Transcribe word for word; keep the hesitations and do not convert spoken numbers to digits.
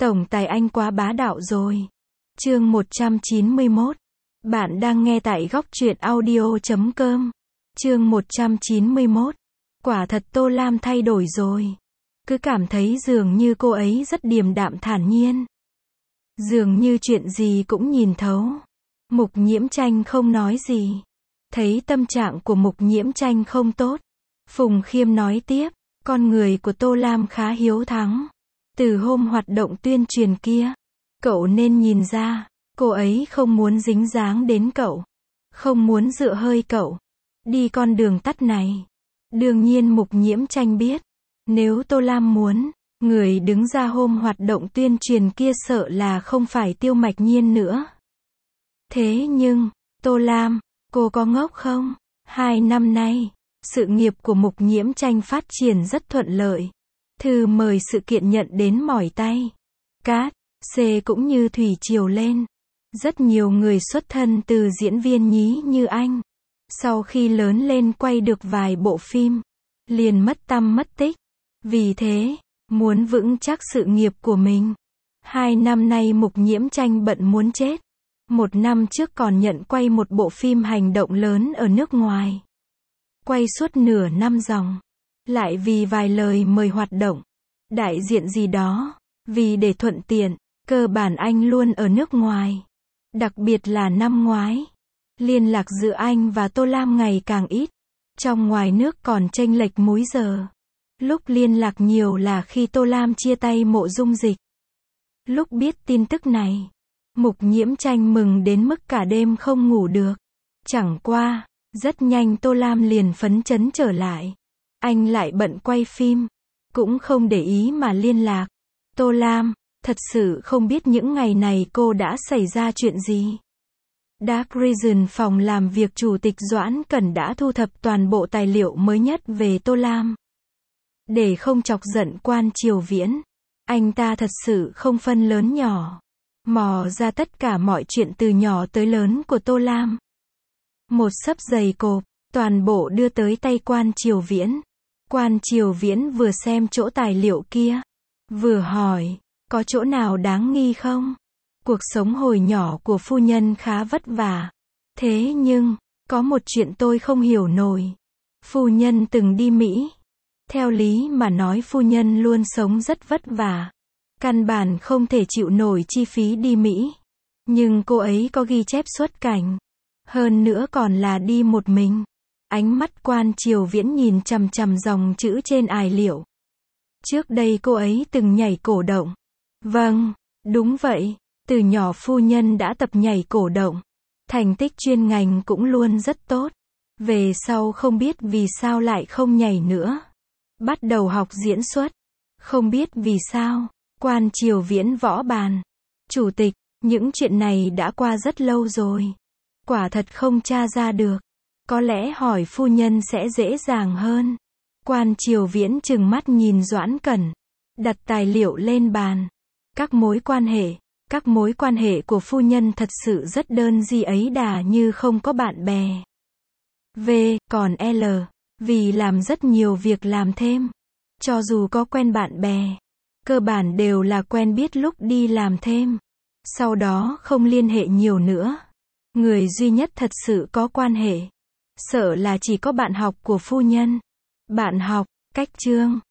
Tổng tài anh quá bá đạo rồi. Chương một trăm chín mươi mốt. Bạn đang nghe tại góc truyện audio chấm com. Chương một trăm chín mươi mốt. Quả thật Tô Lam thay đổi rồi. Cứ cảm thấy dường như cô ấy rất điềm đạm thản nhiên. Dường như chuyện gì cũng nhìn thấu. Mục Nhiễm Tranh không nói gì. Thấy tâm trạng của Mục Nhiễm Tranh không tốt, Phùng Khiêm nói tiếp, con người của Tô Lam khá hiếu thắng. Từ hôm hoạt động tuyên truyền kia, cậu nên nhìn ra, cô ấy không muốn dính dáng đến cậu, không muốn dựa hơi cậu, đi con đường tắt này. Đương nhiên Mục Nhiễm Tranh biết, nếu Tô Lam muốn, người đứng ra hôm hoạt động tuyên truyền kia sợ là không phải Tiêu Mạch Nhiên nữa. Thế nhưng, Tô Lam, cô có ngốc không? Hai năm nay, sự nghiệp của Mục Nhiễm Tranh phát triển rất thuận lợi. Thư mời sự kiện nhận đến mỏi tay. Cát, xê cũng như thủy triều lên. Rất nhiều người xuất thân từ diễn viên nhí như anh. Sau khi lớn lên quay được vài bộ phim, liền mất tăm mất tích. Vì thế, muốn vững chắc sự nghiệp của mình. Hai năm nay Mục Nhiễm Tranh bận muốn chết. Một năm trước còn nhận quay một bộ phim hành động lớn ở nước ngoài. Quay suốt nửa năm ròng. Lại vì vài lời mời hoạt động, đại diện gì đó, vì để thuận tiện, cơ bản anh luôn ở nước ngoài. Đặc biệt là năm ngoái, liên lạc giữa anh và Tô Lam ngày càng ít. Trong ngoài nước còn chênh lệch múi giờ. Lúc liên lạc nhiều là khi Tô Lam chia tay Mộ Dung Dịch. Lúc biết tin tức này, Mục Nhiễm Tranh mừng đến mức cả đêm không ngủ được. Chẳng qua, rất nhanh Tô Lam liền phấn chấn trở lại. Anh lại bận quay phim, cũng không để ý mà liên lạc. Tô Lam, thật sự không biết những ngày này cô đã xảy ra chuyện gì. Dark Region phòng làm việc Chủ tịch Doãn Cẩn đã thu thập toàn bộ tài liệu mới nhất về Tô Lam. Để không chọc giận Quan Triều Viễn, anh ta thật sự không phân lớn nhỏ. Mò ra tất cả mọi chuyện từ nhỏ tới lớn của Tô Lam. Một xấp dày cộp, toàn bộ đưa tới tay Quan Triều Viễn. Quan Triều Viễn vừa xem chỗ tài liệu kia, vừa hỏi, có chỗ nào đáng nghi không? Cuộc sống hồi nhỏ của phu nhân khá vất vả. Thế nhưng, có một chuyện tôi không hiểu nổi. Phu nhân từng đi Mỹ. Theo lý mà nói phu nhân luôn sống rất vất vả. Căn bản không thể chịu nổi chi phí đi Mỹ. Nhưng cô ấy có ghi chép xuất cảnh. Hơn nữa còn là đi một mình. Ánh mắt Quan Triều Viễn nhìn chằm chằm dòng chữ trên tài liệu. Trước đây cô ấy từng nhảy cổ động. Vâng, đúng vậy, từ nhỏ phu nhân đã tập nhảy cổ động. Thành tích chuyên ngành cũng luôn rất tốt. Về sau không biết vì sao lại không nhảy nữa. Bắt đầu học diễn xuất. Không biết vì sao, Quan Triều Viễn võ bàn. Chủ tịch, những chuyện này đã qua rất lâu rồi. Quả thật không tra ra được. Có lẽ hỏi phu nhân sẽ dễ dàng hơn. Quan Triều Viễn trừng mắt nhìn Doãn Cẩn. Đặt tài liệu lên bàn. Các mối quan hệ, các mối quan hệ của phu nhân thật sự rất đơn gì ấy đà như không có bạn bè. V, còn L, vì làm rất nhiều việc làm thêm. Cho dù có quen bạn bè, cơ bản đều là quen biết lúc đi làm thêm. Sau đó không liên hệ nhiều nữa. Người duy nhất thật sự có quan hệ, sợ là chỉ có bạn học của phu nhân. Bạn học, Cách Trương.